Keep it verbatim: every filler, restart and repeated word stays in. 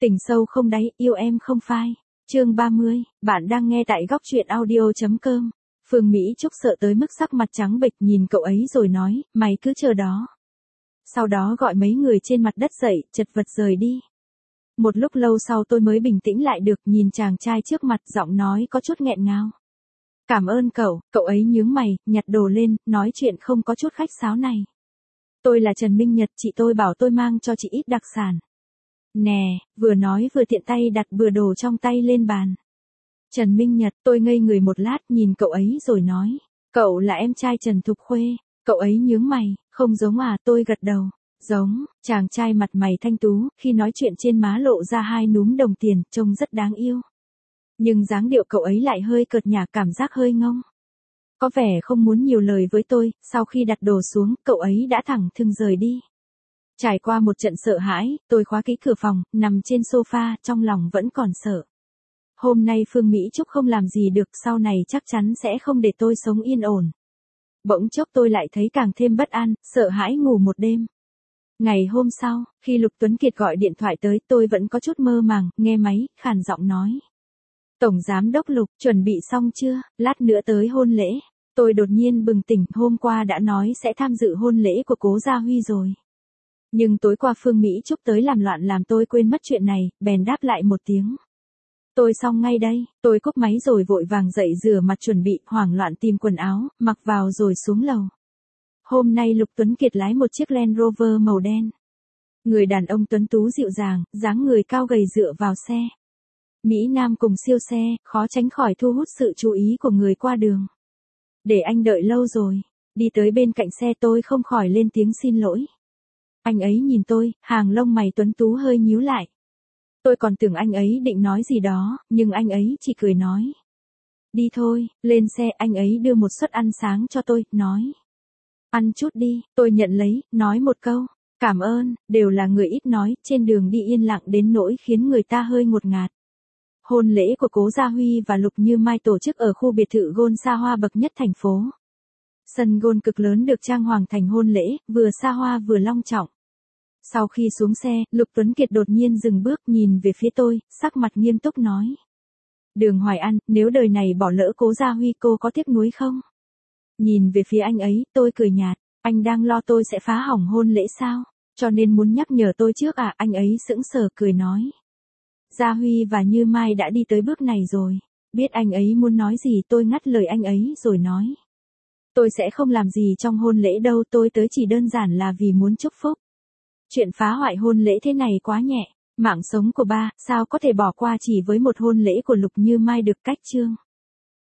Tình sâu không đáy, yêu em không phai. Chương ba mươi, bạn đang nghe tại góc truyện audio.com. Phương Mỹ Trúc sợ tới mức sắc mặt trắng bệch nhìn cậu ấy rồi nói, mày cứ chờ đó. Sau đó gọi mấy người trên mặt đất dậy, chật vật rời đi. Một lúc lâu sau tôi mới bình tĩnh lại được, nhìn chàng trai trước mặt, giọng nói có chút nghẹn ngào. Cảm ơn cậu, cậu ấy nhướng mày, nhặt đồ lên, nói chuyện không có chút khách sáo này. Tôi là Trần Minh Nhật, chị tôi bảo tôi mang cho chị ít đặc sản. Nè, vừa nói vừa tiện tay đặt bừa đồ trong tay lên bàn. Trần Minh Nhật, tôi ngây người một lát nhìn cậu ấy rồi nói. Cậu là em trai Trần Thục Khuê. Cậu ấy nhướng mày, không giống à, tôi gật đầu. Giống, chàng trai mặt mày thanh tú, khi nói chuyện trên má lộ ra hai núm đồng tiền, trông rất đáng yêu. Nhưng dáng điệu cậu ấy lại hơi cợt nhả, cảm giác hơi ngông. Có vẻ không muốn nhiều lời với tôi, sau khi đặt đồ xuống, cậu ấy đã thẳng thừng rời đi. Trải qua một trận sợ hãi, tôi khóa kỹ cửa phòng, nằm trên sofa, trong lòng vẫn còn sợ. Hôm nay Phương Mỹ Trúc không làm gì được, sau này chắc chắn sẽ không để tôi sống yên ổn. Bỗng chốc tôi lại thấy càng thêm bất an, sợ hãi ngủ một đêm. Ngày hôm sau, khi Lục Tuấn Kiệt gọi điện thoại tới, tôi vẫn có chút mơ màng, nghe máy, khàn giọng nói. Tổng Giám đốc Lục, chuẩn bị xong chưa, lát nữa tới hôn lễ. Tôi đột nhiên bừng tỉnh, hôm qua đã nói sẽ tham dự hôn lễ của Cố Gia Huy rồi. Nhưng tối qua Phương Mỹ Trúc tới làm loạn làm tôi quên mất chuyện này, bèn đáp lại một tiếng. Tôi xong ngay đây, tôi cúp máy rồi vội vàng dậy rửa mặt chuẩn bị, hoảng loạn tìm quần áo, mặc vào rồi xuống lầu. Hôm nay Lục Tuấn Kiệt lái một chiếc Land Rover màu đen. Người đàn ông tuấn tú dịu dàng, dáng người cao gầy dựa vào xe. Mỹ Nam cùng siêu xe, khó tránh khỏi thu hút sự chú ý của người qua đường. Để anh đợi lâu rồi, đi tới bên cạnh xe tôi không khỏi lên tiếng xin lỗi. Anh ấy nhìn tôi, hàng lông mày tuấn tú hơi nhíu lại. Tôi còn tưởng anh ấy định nói gì đó, nhưng anh ấy chỉ cười nói. Đi thôi, lên xe, anh ấy đưa một suất ăn sáng cho tôi, nói. Ăn chút đi, tôi nhận lấy, nói một câu. Cảm ơn, đều là người ít nói, trên đường đi yên lặng đến nỗi khiến người ta hơi ngột ngạt. Hôn lễ của Cố Gia Huy và Lục Như Mai tổ chức ở khu biệt thự golf xa hoa bậc nhất thành phố. Sân golf cực lớn được trang hoàng thành hôn lễ, vừa xa hoa vừa long trọng. Sau khi xuống xe, Lục Tuấn Kiệt đột nhiên dừng bước nhìn về phía tôi, sắc mặt nghiêm túc nói. Đường Hoài An, nếu đời này bỏ lỡ Cố Gia Huy cô có tiếc nuối không? Nhìn về phía anh ấy, tôi cười nhạt, anh đang lo tôi sẽ phá hỏng hôn lễ sao? Cho nên muốn nhắc nhở tôi trước à? Anh ấy sững sờ cười nói. Gia Huy và Như Mai đã đi tới bước này rồi. Biết anh ấy muốn nói gì tôi ngắt lời anh ấy rồi nói. Tôi sẽ không làm gì trong hôn lễ đâu, tôi tới chỉ đơn giản là vì muốn chúc phúc. Chuyện phá hoại hôn lễ thế này quá nhẹ, mạng sống của ba, sao có thể bỏ qua chỉ với một hôn lễ của Lục Như Mai được cách chương.